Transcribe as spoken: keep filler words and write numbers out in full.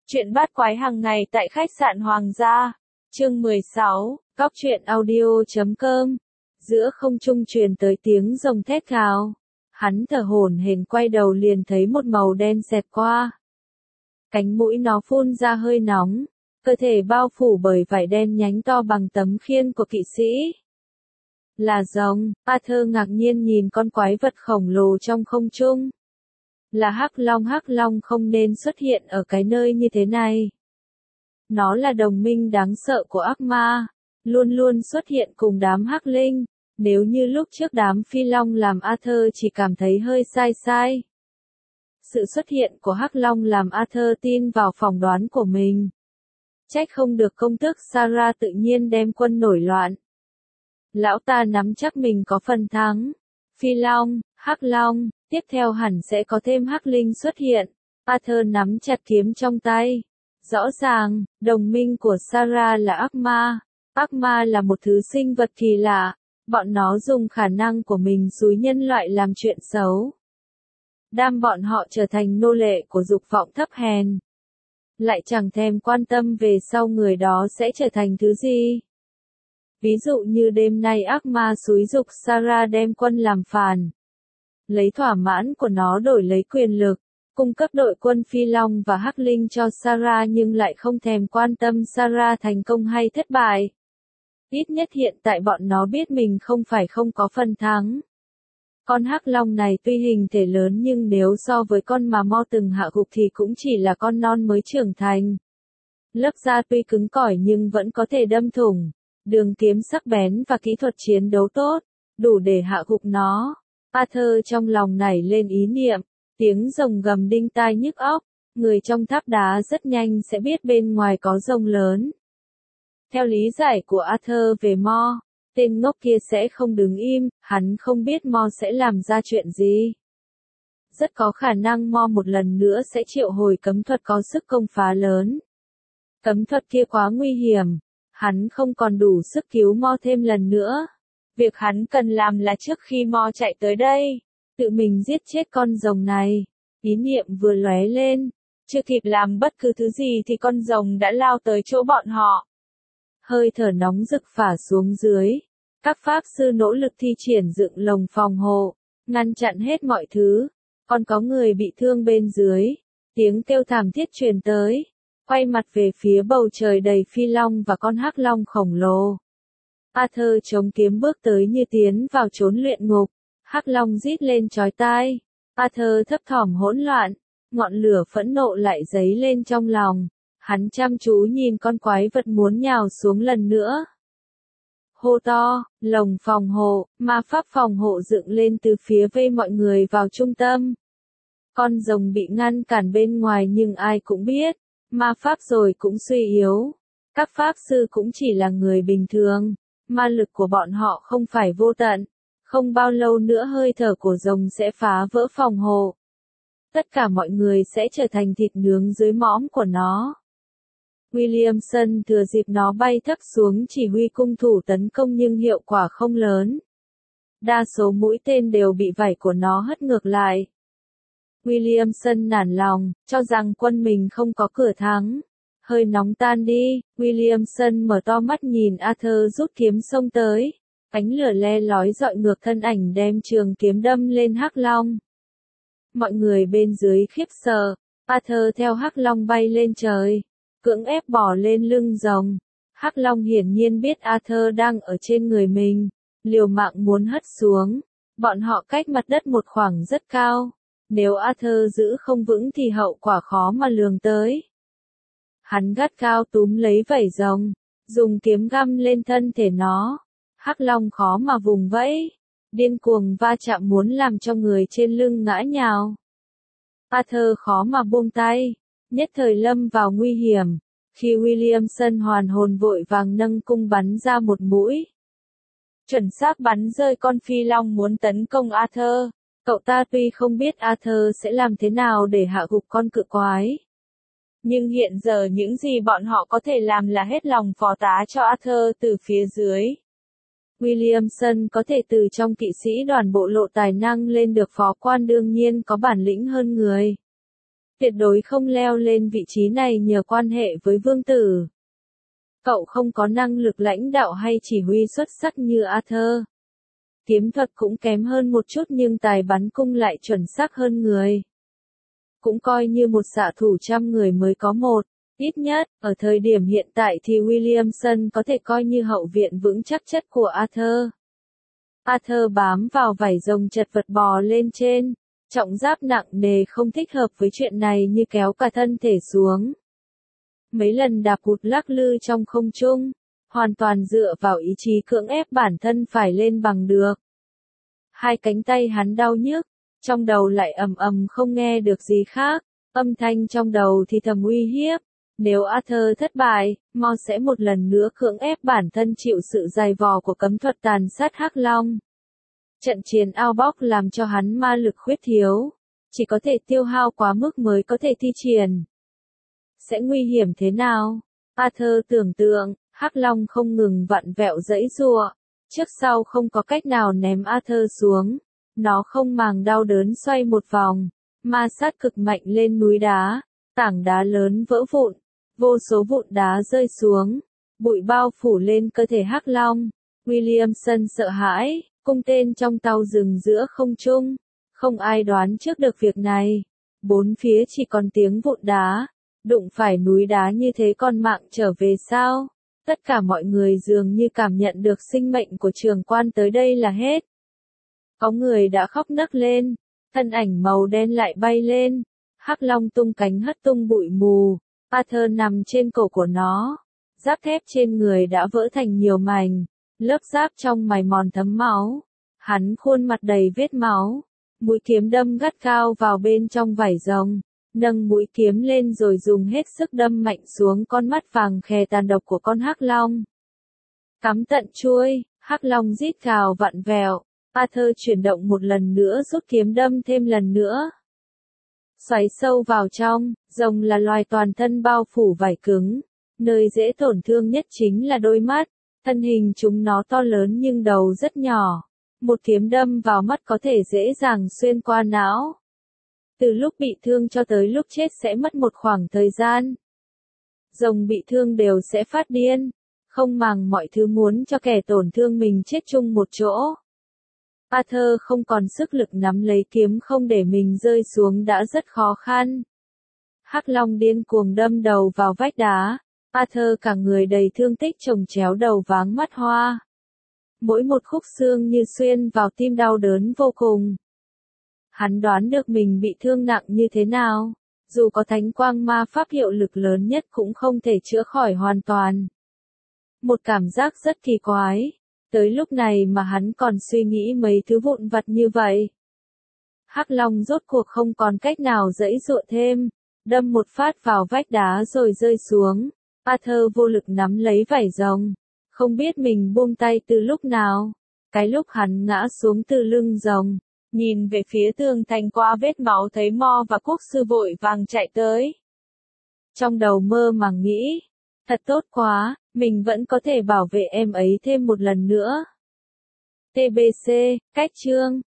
Chuyện bát quái hàng ngày tại khách sạn Hoàng gia. Chương mười sáu, góc truyện audio chấm com. Giữa không trung truyền tới tiếng rồng thét gào. Hắn thở hổn hển quay đầu liền thấy một màu đen xẹt qua. Cánh mũi nó phun ra hơi nóng, cơ thể bao phủ bởi vải đen nhánh to bằng tấm khiên của kỵ sĩ. Là rồng, Arthur ngạc nhiên nhìn con quái vật khổng lồ trong không trung. Là hắc long, hắc long không nên xuất hiện ở cái nơi như thế này. Nó là đồng minh đáng sợ của ác ma, luôn luôn xuất hiện cùng đám hắc linh. Nếu như lúc trước đám phi long làm Arthur chỉ cảm thấy hơi sai sai. Sự xuất hiện của hắc long làm Arthur tin vào phỏng đoán của mình. Trách không được công tước Sarah tự nhiên đem quân nổi loạn. Lão ta nắm chắc mình có phần thắng. Phi long, hắc long, tiếp theo hẳn sẽ có thêm hắc linh xuất hiện. Arthur nắm chặt kiếm trong tay. Rõ ràng, đồng minh của Sarah là ác ma. Ác ma là một thứ sinh vật kỳ lạ. Bọn nó dùng khả năng của mình xúi nhân loại làm chuyện xấu. Đam bọn họ trở thành nô lệ của dục vọng thấp hèn. Lại chẳng thèm quan tâm về sau người đó sẽ trở thành thứ gì. Ví dụ như đêm nay ác ma xúi dục Sarah đem quân làm phản. Lấy thỏa mãn của nó đổi lấy quyền lực, cung cấp đội quân phi long và hắc linh cho Sarah nhưng lại không thèm quan tâm Sarah thành công hay thất bại. Ít nhất hiện tại bọn nó biết mình không phải không có phần thắng. Con hắc long này tuy hình thể lớn nhưng nếu so với con mà Mo từng hạ gục thì cũng chỉ là con non mới trưởng thành. Lớp da tuy cứng cỏi nhưng vẫn có thể đâm thủng, đường kiếm sắc bén và kỹ thuật chiến đấu tốt, đủ để hạ gục nó. Arthur trong lòng nảy lên ý niệm, tiếng rồng gầm đinh tai nhức óc, người trong tháp đá rất nhanh sẽ biết bên ngoài có rồng lớn. Theo lý giải của Arthur về Mo, tên ngốc kia sẽ không đứng im, hắn không biết Mo sẽ làm ra chuyện gì. Rất có khả năng Mo một lần nữa sẽ triệu hồi cấm thuật có sức công phá lớn. Cấm thuật kia quá nguy hiểm, hắn không còn đủ sức cứu Mo thêm lần nữa. Việc hắn cần làm là trước khi Mo chạy tới đây, tự mình giết chết con rồng này. Ý niệm vừa lóe lên, chưa kịp làm bất cứ thứ gì thì con rồng đã lao tới chỗ bọn họ. Hơi thở nóng rực phả xuống dưới. Các pháp sư nỗ lực thi triển dựng lồng phòng hộ, ngăn chặn hết mọi thứ. Còn có người bị thương bên dưới. Tiếng kêu thảm thiết truyền tới. Quay mặt về phía bầu trời đầy phi long và con hắc long khổng lồ. Arthur chống kiếm bước tới như tiến vào chốn luyện ngục. Hắc long rít lên chói tai. Arthur thấp thỏm hỗn loạn. Ngọn lửa phẫn nộ lại dấy lên trong lòng. Hắn chăm chú nhìn con quái vật muốn nhào xuống lần nữa. Hô to, lồng phòng hộ, ma pháp phòng hộ dựng lên từ phía vây mọi người vào trung tâm. Con rồng bị ngăn cản bên ngoài nhưng ai cũng biết, ma pháp rồi cũng suy yếu. Các pháp sư cũng chỉ là người bình thường, ma lực của bọn họ không phải vô tận. Không bao lâu nữa hơi thở của rồng sẽ phá vỡ phòng hộ. Tất cả mọi người sẽ trở thành thịt nướng dưới mõm của nó. Williamson thừa dịp nó bay thấp xuống chỉ huy cung thủ tấn công nhưng hiệu quả không lớn. Đa số mũi tên đều bị vảy của nó hất ngược lại. Williamson nản lòng, cho rằng quân mình không có cửa thắng. Hơi nóng tan đi, Williamson mở to mắt nhìn Arthur rút kiếm xông tới. Ánh lửa le lói dọi ngược thân ảnh đem trường kiếm đâm lên hắc long. Mọi người bên dưới khiếp sợ, Arthur theo hắc long bay lên trời. Cưỡng ép bò lên lưng rồng. Hắc long hiển nhiên biết Arthur đang ở trên người mình, liều mạng muốn hất xuống. Bọn họ cách mặt đất một khoảng rất cao. Nếu Arthur giữ không vững thì hậu quả khó mà lường tới. Hắn gắt cao túm lấy vảy rồng, dùng kiếm găm lên thân thể nó. Hắc long khó mà vùng vẫy, điên cuồng va chạm muốn làm cho người trên lưng ngã nhào. Arthur khó mà buông tay. Nhất thời lâm vào nguy hiểm, khi Williamson hoàn hồn vội vàng nâng cung bắn ra một mũi. Chuẩn xác bắn rơi con phi long muốn tấn công Arthur. Cậu ta tuy không biết Arthur sẽ làm thế nào để hạ gục con cự quái. Nhưng hiện giờ những gì bọn họ có thể làm là hết lòng phó tá cho Arthur từ phía dưới. Williamson có thể từ trong kỵ sĩ đoàn bộ lộ tài năng lên được phó quan đương nhiên có bản lĩnh hơn người. Tuyệt đối không leo lên vị trí này nhờ quan hệ với vương tử. Cậu không có năng lực lãnh đạo hay chỉ huy xuất sắc như Arthur. Kiếm thuật cũng kém hơn một chút nhưng tài bắn cung lại chuẩn xác hơn người. Cũng coi như một xạ thủ trăm người mới có một. Ít nhất, ở thời điểm hiện tại thì Williamson có thể coi như hậu viện vững chắc chất của Arthur. Arthur bám vào vảy rồng chật vật bò lên trên. Trọng giáp nặng nề không thích hợp với chuyện này như kéo cả thân thể xuống. Mấy lần đạp hụt lắc lư trong không trung, hoàn toàn dựa vào ý chí cưỡng ép bản thân phải lên bằng được. Hai cánh tay hắn đau nhức, trong đầu lại ầm ầm không nghe được gì khác, âm thanh trong đầu thì thầm uy hiếp. Nếu Arthur thất bại, Mo sẽ một lần nữa cưỡng ép bản thân chịu sự dày vò của cấm thuật tàn sát Hắc Long. Trận chiến ao bóc làm cho hắn ma lực khuyết thiếu, chỉ có thể tiêu hao quá mức mới có thể thi triển. Sẽ nguy hiểm thế nào? Arthur tưởng tượng, Hắc Long không ngừng vặn vẹo giãy giụa, trước sau không có cách nào ném Arthur xuống. Nó không màng đau đớn xoay một vòng, ma sát cực mạnh lên núi đá, tảng đá lớn vỡ vụn, vô số vụn đá rơi xuống, bụi bao phủ lên cơ thể Hắc Long. Williamson sợ hãi, cung tên trong tàu dừng giữa không trung, không ai đoán trước được việc này. Bốn phía chỉ còn tiếng vụn đá, đụng phải núi đá như thế còn mạng trở về sao? Tất cả mọi người dường như cảm nhận được sinh mệnh của trường quan tới đây là hết. Có người đã khóc nấc lên, thân ảnh màu đen lại bay lên, Hắc Long tung cánh hất tung bụi mù, Arthur nằm trên cổ của nó, giáp thép trên người đã vỡ thành nhiều mảnh, lớp giáp trong mài mòn thấm máu, hắn khuôn mặt đầy vết máu, mũi kiếm đâm gắt gao vào bên trong vảy rồng, nâng mũi kiếm lên rồi dùng hết sức đâm mạnh xuống con mắt vàng khè tàn độc của con Hắc Long. Cắm tận chuôi, Hắc Long rít gào vặn vẹo. Arthur chuyển động một lần nữa rút kiếm đâm thêm lần nữa. Xoáy sâu vào trong, rồng là loài toàn thân bao phủ vảy cứng. Nơi dễ tổn thương nhất chính là đôi mắt. Thân hình chúng nó to lớn nhưng đầu rất nhỏ. Một kiếm đâm vào mắt có thể dễ dàng xuyên qua não. Từ lúc bị thương cho tới lúc chết sẽ mất một khoảng thời gian. Rồng bị thương đều sẽ phát điên. Không màng mọi thứ muốn cho kẻ tổn thương mình chết chung một chỗ. Arthur không còn sức lực nắm lấy kiếm không để mình rơi xuống đã rất khó khăn. Hắc Long điên cuồng đâm đầu vào vách đá. Arthur cả người đầy thương tích chồng chéo đầu váng mắt hoa. Mỗi một khúc xương như xuyên vào tim đau đớn vô cùng. Hắn đoán được mình bị thương nặng như thế nào. Dù có thánh quang ma pháp hiệu lực lớn nhất cũng không thể chữa khỏi hoàn toàn. Một cảm giác rất kỳ quái. Tới lúc này mà hắn còn suy nghĩ mấy thứ vụn vặt như vậy. Hắc Long rốt cuộc không còn cách nào giãy giụa thêm, đâm một phát vào vách đá rồi rơi xuống. Arthur vô lực nắm lấy vảy rồng, không biết mình buông tay từ lúc nào. Cái lúc hắn ngã xuống từ lưng rồng, nhìn về phía tường thành qua vết máu thấy Mo và quốc sư vội vàng chạy tới. Trong đầu mơ màng nghĩ, thật tốt quá, mình vẫn có thể bảo vệ em ấy thêm một lần nữa. tê bê xê, cách chương